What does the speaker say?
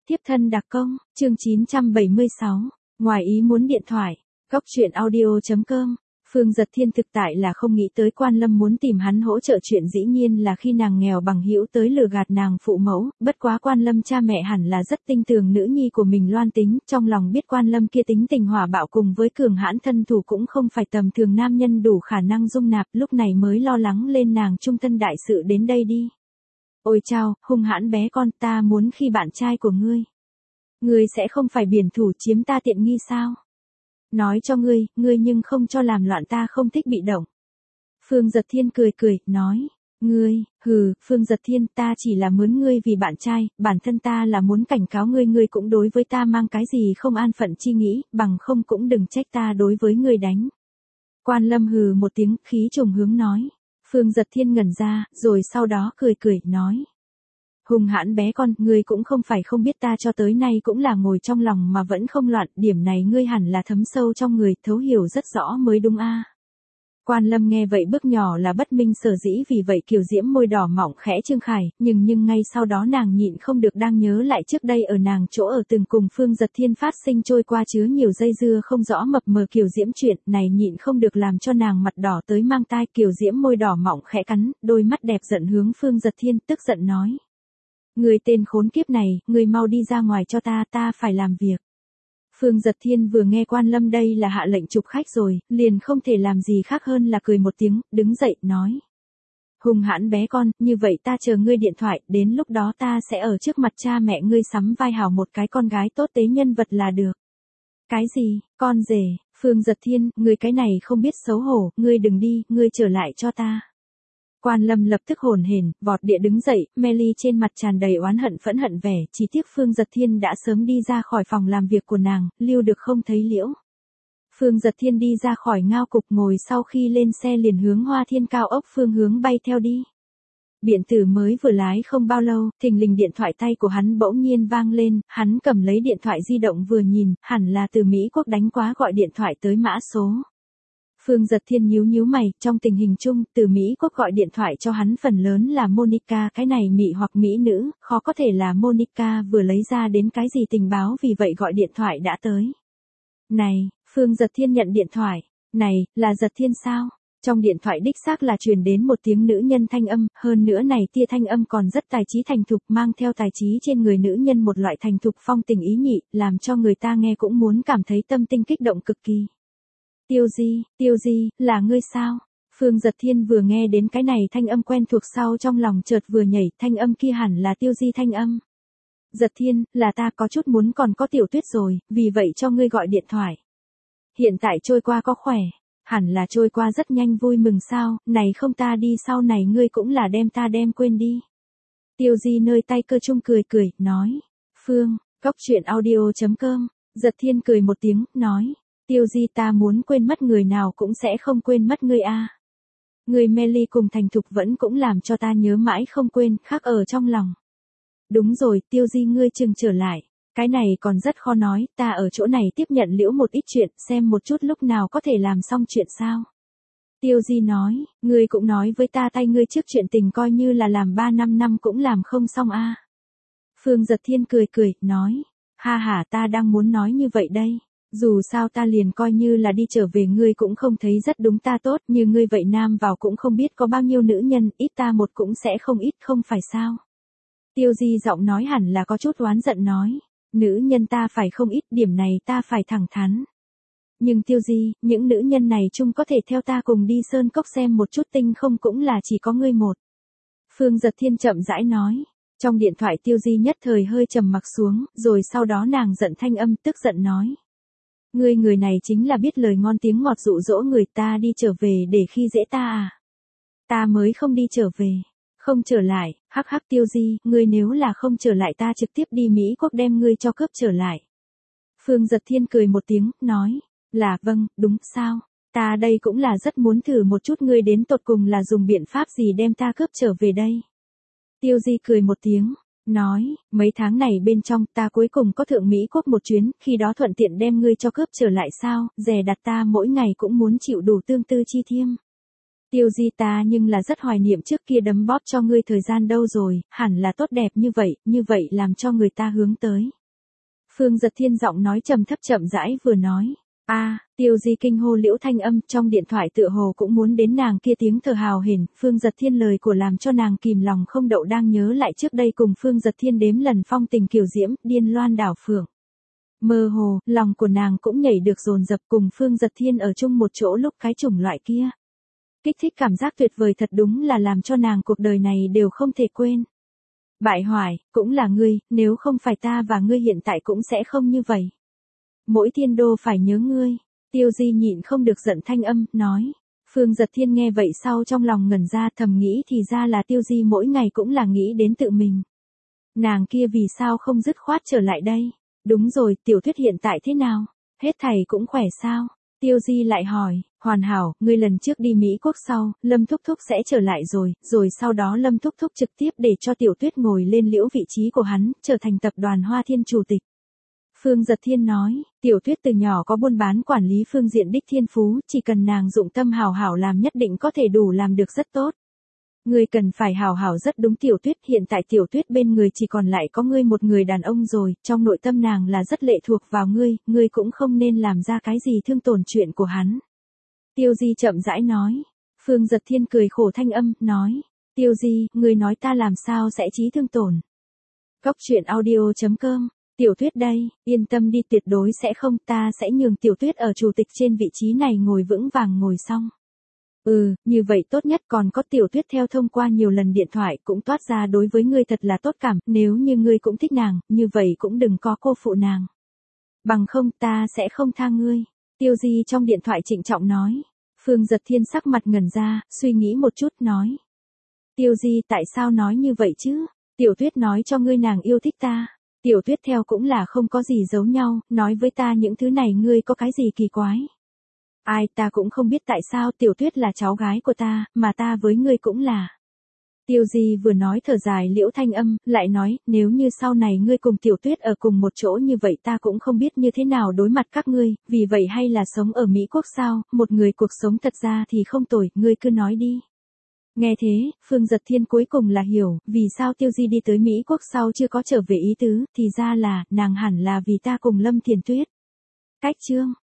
Tiếp thân đặc công, chương 976, ngoài ý muốn điện thoại, góc chuyện audio.com. Phương Dật Thiên thực tại là không nghĩ tới Quan Lâm muốn tìm hắn hỗ trợ chuyện, dĩ nhiên là khi nàng nghèo bằng hữu tới lừa gạt nàng phụ mẫu, bất quá Quan Lâm cha mẹ hẳn là rất tin tưởng nữ nhi của mình Loan Tính, trong lòng biết Quan Lâm kia tính tình hỏa bạo cùng với cường hãn thân thủ cũng không phải tầm thường nam nhân đủ khả năng dung nạp, lúc này mới lo lắng lên nàng trung thân đại sự đến đây đi. Ôi chao, hung hãn bé con, ta muốn khi bạn trai của ngươi. Ngươi sẽ không phải biển thủ chiếm ta tiện nghi sao? Nói cho ngươi nhưng không cho làm loạn, ta không thích bị động. Phương Dật Thiên cười, nói. Phương Dật Thiên, ta chỉ là mướn ngươi vì bạn trai, bản thân ta là muốn cảnh cáo ngươi cũng đối với ta mang cái gì không an phận chi nghĩ, bằng không cũng đừng trách ta đối với ngươi đánh. Quan Lâm hừ một tiếng, khí trùng hướng nói. Phương Dật Thiên ngẩn ra, rồi sau đó cười, nói. Hung hãn bé con, ngươi cũng không phải không biết ta cho tới nay cũng là ngồi trong lòng mà vẫn không loạn, điểm này ngươi hẳn là thấm sâu trong người, thấu hiểu rất rõ mới đúng a. Quan Lâm nghe vậy bước nhỏ là bất minh sở dĩ, vì vậy kiều diễm môi đỏ mỏng khẽ trương khải, nhưng ngay sau đó nàng nhịn không được đang nhớ lại trước đây ở nàng chỗ ở từng cùng Phương Dật Thiên phát sinh trôi qua chứa nhiều dây dưa không rõ mập mờ kiều diễm chuyện này, nhịn không được làm cho nàng mặt đỏ tới mang tai. Kiều diễm môi đỏ mỏng khẽ cắn, đôi mắt đẹp giận hướng Phương Dật Thiên, tức giận nói. Ngươi tên khốn kiếp này, ngươi mau đi ra ngoài cho ta phải làm việc. Phương Dật Thiên vừa nghe Quan Lâm đây là hạ lệnh chụp khách rồi, liền không thể làm gì khác hơn là cười một tiếng, đứng dậy, nói. Hung hãn bé con, như vậy ta chờ ngươi điện thoại, đến lúc đó ta sẽ ở trước mặt cha mẹ ngươi sắm vai hảo một cái con gái tốt tế nhân vật là được. Cái gì, con rể? Phương Dật Thiên, ngươi cái này không biết xấu hổ, ngươi đừng đi, ngươi trở lại cho ta. Quan Lâm lập tức hồn hển, vọt địa đứng dậy, Melly trên mặt tràn đầy oán hận phẫn hận vẻ, chỉ tiếc Phương Dật Thiên đã sớm đi ra khỏi phòng làm việc của nàng, lưu được không thấy liễu. Phương Dật Thiên đi ra khỏi ngao cục, ngồi sau khi lên xe liền hướng Hoa Thiên cao ốc phương hướng bay theo đi. Biện Tử mới vừa lái không bao lâu, thình lình điện thoại tay của hắn bỗng nhiên vang lên, hắn cầm lấy điện thoại di động vừa nhìn, hẳn là từ Mỹ Quốc đánh quá gọi điện thoại tới mã số. Phương Dật Thiên nhíu mày, trong tình hình chung, từ Mỹ Quốc gọi điện thoại cho hắn phần lớn là Monica, cái này mị hoặc mỹ nữ, khó có thể là Monica vừa lấy ra đến cái gì tình báo, vì vậy gọi điện thoại đã tới. Này, Phương Dật Thiên nhận điện thoại. Này, là Dật Thiên sao? Trong điện thoại đích xác là truyền đến một tiếng nữ nhân thanh âm, hơn nữa này tia thanh âm còn rất tài trí thành thục, mang theo tài trí trên người nữ nhân một loại thành thục phong tình ý nhị, làm cho người ta nghe cũng muốn cảm thấy tâm tinh kích động cực kỳ. Tiêu Di, là ngươi sao? Phương Dật Thiên vừa nghe đến cái này thanh âm quen thuộc sau trong lòng chợt vừa nhảy, thanh âm kia hẳn là Tiêu Di thanh âm. Dật Thiên, là ta có chút muốn còn có Tiểu Tuyết rồi, vì vậy cho ngươi gọi điện thoại. Hiện tại trôi qua có khỏe, hẳn là trôi qua rất nhanh, vui mừng sao, này không ta đi sau này ngươi cũng là đem ta đem quên đi. Tiêu Di nơi tay cơ chung cười, nói. Phương, góc chuyện audio.com, Dật Thiên cười một tiếng, nói. Tiêu Di, ta muốn quên mất người nào cũng sẽ không quên mất ngươi a. Người Melly cùng thành thục vẫn cũng làm cho ta nhớ mãi không quên, khắc ở trong lòng. Đúng rồi, Tiêu Di, ngươi chừng trở lại. Cái này còn rất khó nói, ta ở chỗ này tiếp nhận liễu một ít chuyện, xem một chút lúc nào có thể làm xong chuyện sao. Tiêu Di nói, ngươi cũng nói với ta tay ngươi trước chuyện tình coi như là làm 3-5 năm cũng làm không xong a. Phương Dật Thiên cười, nói. Ha, ta đang muốn nói như vậy đây. Dù sao ta liền coi như là đi trở về ngươi cũng không thấy rất đúng ta tốt, như ngươi vậy nam vào cũng không biết có bao nhiêu nữ nhân, ít ta một cũng sẽ không ít, không phải sao. Tiêu Di giọng nói hẳn là có chút oán giận nói. Nữ nhân ta phải không ít, điểm này ta phải thẳng thắn. Nhưng Tiêu Di, những nữ nhân này chung có thể theo ta cùng đi Sơn Cốc xem một chút tinh không cũng là chỉ có ngươi một. Phương Dật Thiên chậm rãi nói. Trong điện thoại Tiêu Di nhất thời hơi trầm mặc xuống, rồi sau đó nàng giận thanh âm, tức giận nói. Ngươi người này chính là biết lời ngon tiếng ngọt dụ dỗ người ta đi trở về để khi dễ ta à? Ta mới không đi trở về, không trở lại, hắc Tiêu Di, ngươi nếu là không trở lại ta trực tiếp đi Mỹ Quốc đem ngươi cho cướp trở lại. Phương Dật Thiên cười một tiếng, nói, là vâng, đúng sao, ta đây cũng là rất muốn thử một chút ngươi đến tột cùng là dùng biện pháp gì đem ta cướp trở về đây. Tiêu Di cười một tiếng. Nói, mấy tháng này bên trong ta cuối cùng có thượng Mỹ Quốc một chuyến, khi đó thuận tiện đem ngươi cho cướp trở lại sao, dè đặt ta mỗi ngày cũng muốn chịu đủ tương tư chi thiêm. Tiêu Di, ta nhưng là rất hoài niệm trước kia đấm bóp cho ngươi thời gian đâu rồi, hẳn là tốt đẹp như vậy làm cho người ta hướng tới. Phương Giật Thiên giọng nói trầm thấp chậm rãi vừa nói. Tiêu Di kinh hô liễu thanh âm trong điện thoại tựa hồ cũng muốn đến nàng kia tiếng thở hào hển. Phương Giật Thiên lời của làm cho nàng kìm lòng không đậu đang nhớ lại trước đây cùng Phương Giật Thiên đếm lần phong tình kiều diễm, điên loan đảo phượng. Mơ hồ, lòng của nàng cũng nhảy được dồn dập cùng Phương Giật Thiên ở chung một chỗ lúc cái chủng loại kia. Kích thích cảm giác tuyệt vời thật đúng là làm cho nàng cuộc đời này đều không thể quên. Bại hoại, cũng là ngươi, nếu không phải ta và ngươi hiện tại cũng sẽ không như vậy. Mỗi thiên đô phải nhớ ngươi. Tiêu Di nhịn không được giận thanh âm, nói. Phương Giật Thiên nghe vậy sau trong lòng ngẩn ra thầm nghĩ thì ra là Tiêu Di mỗi ngày cũng là nghĩ đến tự mình. Nàng kia vì sao không dứt khoát trở lại đây? Đúng rồi, Tiểu Tuyết hiện tại thế nào? Hết thảy cũng khỏe sao? Tiêu Di lại hỏi, hoàn hảo, ngươi lần trước đi Mỹ Quốc sau, Lâm Thúc Thúc sẽ trở lại rồi sau đó Lâm Thúc Thúc trực tiếp để cho Tiểu Tuyết ngồi lên liễu vị trí của hắn, trở thành tập đoàn Hoa Thiên chủ tịch. Phương Giật Thiên nói, Tiểu Tuyết từ nhỏ có buôn bán quản lý phương diện đích thiên phú, chỉ cần nàng dụng tâm hảo hảo làm nhất định có thể đủ làm được rất tốt. Ngươi cần phải hảo hảo rất đúng Tiểu Tuyết, hiện tại Tiểu Tuyết bên người chỉ còn lại có ngươi một người đàn ông rồi, trong nội tâm nàng là rất lệ thuộc vào ngươi cũng không nên làm ra cái gì thương tổn chuyện của hắn. Tiêu Di chậm rãi nói. Phương Giật Thiên cười khổ thanh âm, nói, Tiêu Di, ngươi nói ta làm sao sẽ chí thương tổn. Cóc truyện audio.com. Tiểu Tuyết đây, yên tâm đi, tuyệt đối sẽ không, ta sẽ nhường Tiểu Tuyết ở chủ tịch trên vị trí này ngồi vững vàng ngồi xong. Như vậy tốt nhất, còn có Tiểu Tuyết theo thông qua nhiều lần điện thoại cũng toát ra đối với ngươi thật là tốt cảm, nếu như ngươi cũng thích nàng, như vậy cũng đừng có cô phụ nàng. Bằng không ta sẽ không tha ngươi. Tiêu Di trong điện thoại trịnh trọng nói. Phương Giật Thiên sắc mặt ngẩn ra, suy nghĩ một chút nói. Tiêu Di tại sao nói như vậy chứ? Tiểu Tuyết nói cho ngươi nàng yêu thích ta. Tiểu Tuyết theo cũng là không có gì giấu nhau, nói với ta những thứ này ngươi có cái gì kỳ quái. Ta cũng không biết tại sao Tiểu Tuyết là cháu gái của ta, mà ta với ngươi cũng là. Tiêu Di vừa nói thở dài liễu thanh âm, lại nói, nếu như sau này ngươi cùng Tiểu Tuyết ở cùng một chỗ như vậy ta cũng không biết như thế nào đối mặt các ngươi, vì vậy hay là sống ở Mỹ Quốc sao, một người cuộc sống thật ra thì không tồi, ngươi cứ nói đi. Nghe thế, Phương Giật Thiên cuối cùng là hiểu, vì sao Tiêu Di đi tới Mỹ Quốc sau chưa có trở về ý tứ, thì ra là, nàng hẳn là vì ta cùng Lâm Thiền Tuyết. Cách chương.